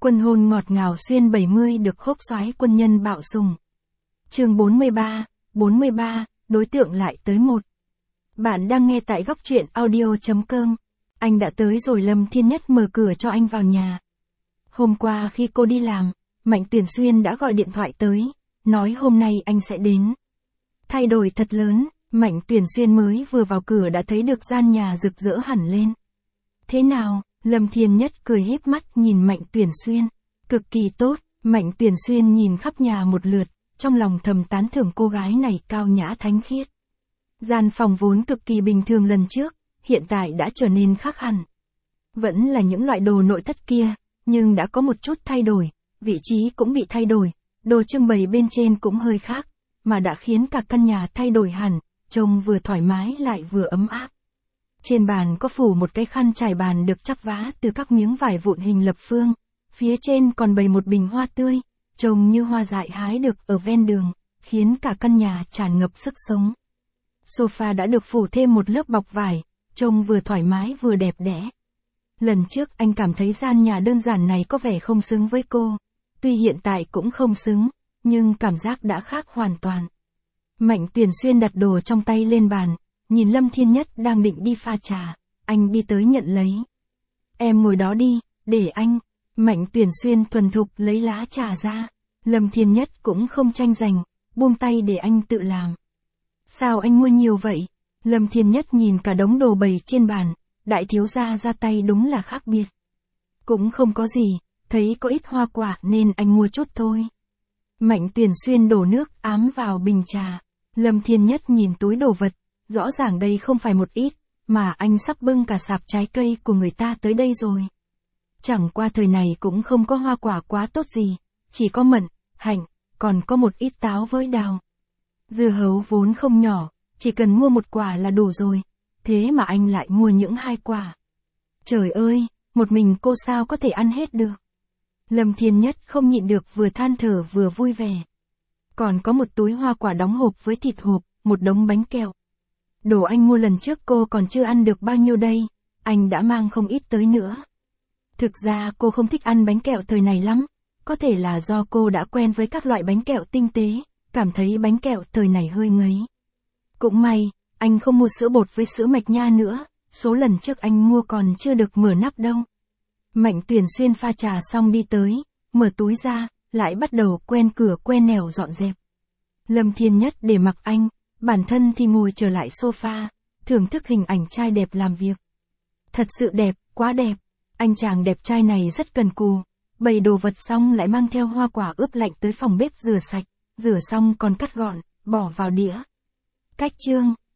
Quân hôn ngọt ngào xuyên 70 được khốc soái quân nhân bạo sùng. Chương 43, đối tượng lại tới một. Bạn đang nghe tại góc truyện audio.com. Anh đã tới rồi. Lâm Thiên Nhất mở cửa cho anh vào nhà. Hôm qua khi cô đi làm, Mạnh Tuyển Xuyên đã gọi điện thoại tới, nói hôm nay anh sẽ đến. Thay đổi thật lớn, Mạnh Tuyển Xuyên mới vừa vào cửa đã thấy được gian nhà rực rỡ hẳn lên. Thế nào? Lâm Thiên Nhất cười híp mắt nhìn Mạnh Tuyển Xuyên. Cực kỳ tốt. Mạnh Tuyển Xuyên nhìn khắp nhà một lượt, trong lòng thầm tán thưởng cô gái này cao nhã thánh khiết. Gian phòng vốn cực kỳ bình thường lần trước, hiện tại đã trở nên khác hẳn. Vẫn là những loại đồ nội thất kia, nhưng đã có một chút thay đổi, vị trí cũng bị thay đổi, đồ trưng bày bên trên cũng hơi khác, mà đã khiến cả căn nhà thay đổi hẳn, trông vừa thoải mái lại vừa ấm áp. Trên bàn có phủ một cái khăn trải bàn được chắp vá từ các miếng vải vụn hình lập phương, phía trên còn bày một bình hoa tươi, trông như hoa dại hái được ở ven đường, khiến cả căn nhà tràn ngập sức sống. Sofa đã được phủ thêm một lớp bọc vải, trông vừa thoải mái vừa đẹp đẽ. Lần trước anh cảm thấy gian nhà đơn giản này có vẻ không xứng với cô, tuy hiện tại cũng không xứng, nhưng cảm giác đã khác hoàn toàn. Mạnh Tuyển Xuyên đặt đồ trong tay lên bàn, nhìn Lâm Thiên Nhất đang định đi pha trà, anh đi tới nhận lấy. Em ngồi đó đi, để anh. Mạnh Tuyển Xuyên thuần thục lấy lá trà ra. Lâm Thiên Nhất cũng không tranh giành, buông tay để anh tự làm. Sao anh mua nhiều vậy? Lâm Thiên Nhất nhìn cả đống đồ bày trên bàn, đại thiếu gia ra tay đúng là khác biệt. Cũng không có gì, thấy có ít hoa quả nên anh mua chút thôi. Mạnh Tuyển Xuyên đổ nước ám vào bình trà. Lâm Thiên Nhất nhìn túi đồ vật, rõ ràng đây không phải một ít, mà anh sắp bưng cả sạp trái cây của người ta tới đây rồi. Chẳng qua thời này cũng không có hoa quả quá tốt gì, chỉ có mận, hạnh, còn có một ít táo với đào. Dưa hấu vốn không nhỏ, chỉ cần mua một quả là đủ rồi, thế mà anh lại mua những 2 quả. Trời ơi, một mình cô sao có thể ăn hết được. Lâm Thiên Nhất không nhịn được vừa than thở vừa vui vẻ. Còn có một túi hoa quả đóng hộp với thịt hộp, một đống bánh kẹo. Đồ anh mua lần trước cô còn chưa ăn được bao nhiêu đây, anh đã mang không ít tới nữa. Thực ra cô không thích ăn bánh kẹo thời này lắm, có thể là do cô đã quen với các loại bánh kẹo tinh tế, cảm thấy bánh kẹo thời này hơi ngấy. Cũng may, anh không mua sữa bột với sữa mạch nha nữa, số lần trước anh mua còn chưa được mở nắp đâu. Mạnh Tuyển Xuyên pha trà xong đi tới, mở túi ra, lại bắt đầu quen cửa quen nẻo dọn dẹp. Lâm Thiên Nhất để mặc anh, bản thân thì ngồi trở lại sofa, thưởng thức hình ảnh trai đẹp làm việc. Thật sự đẹp, quá đẹp. Anh chàng đẹp trai này rất cần cù, bày đồ vật xong lại mang theo hoa quả ướp lạnh tới phòng bếp rửa sạch, rửa xong còn cắt gọn, bỏ vào đĩa. Cách chương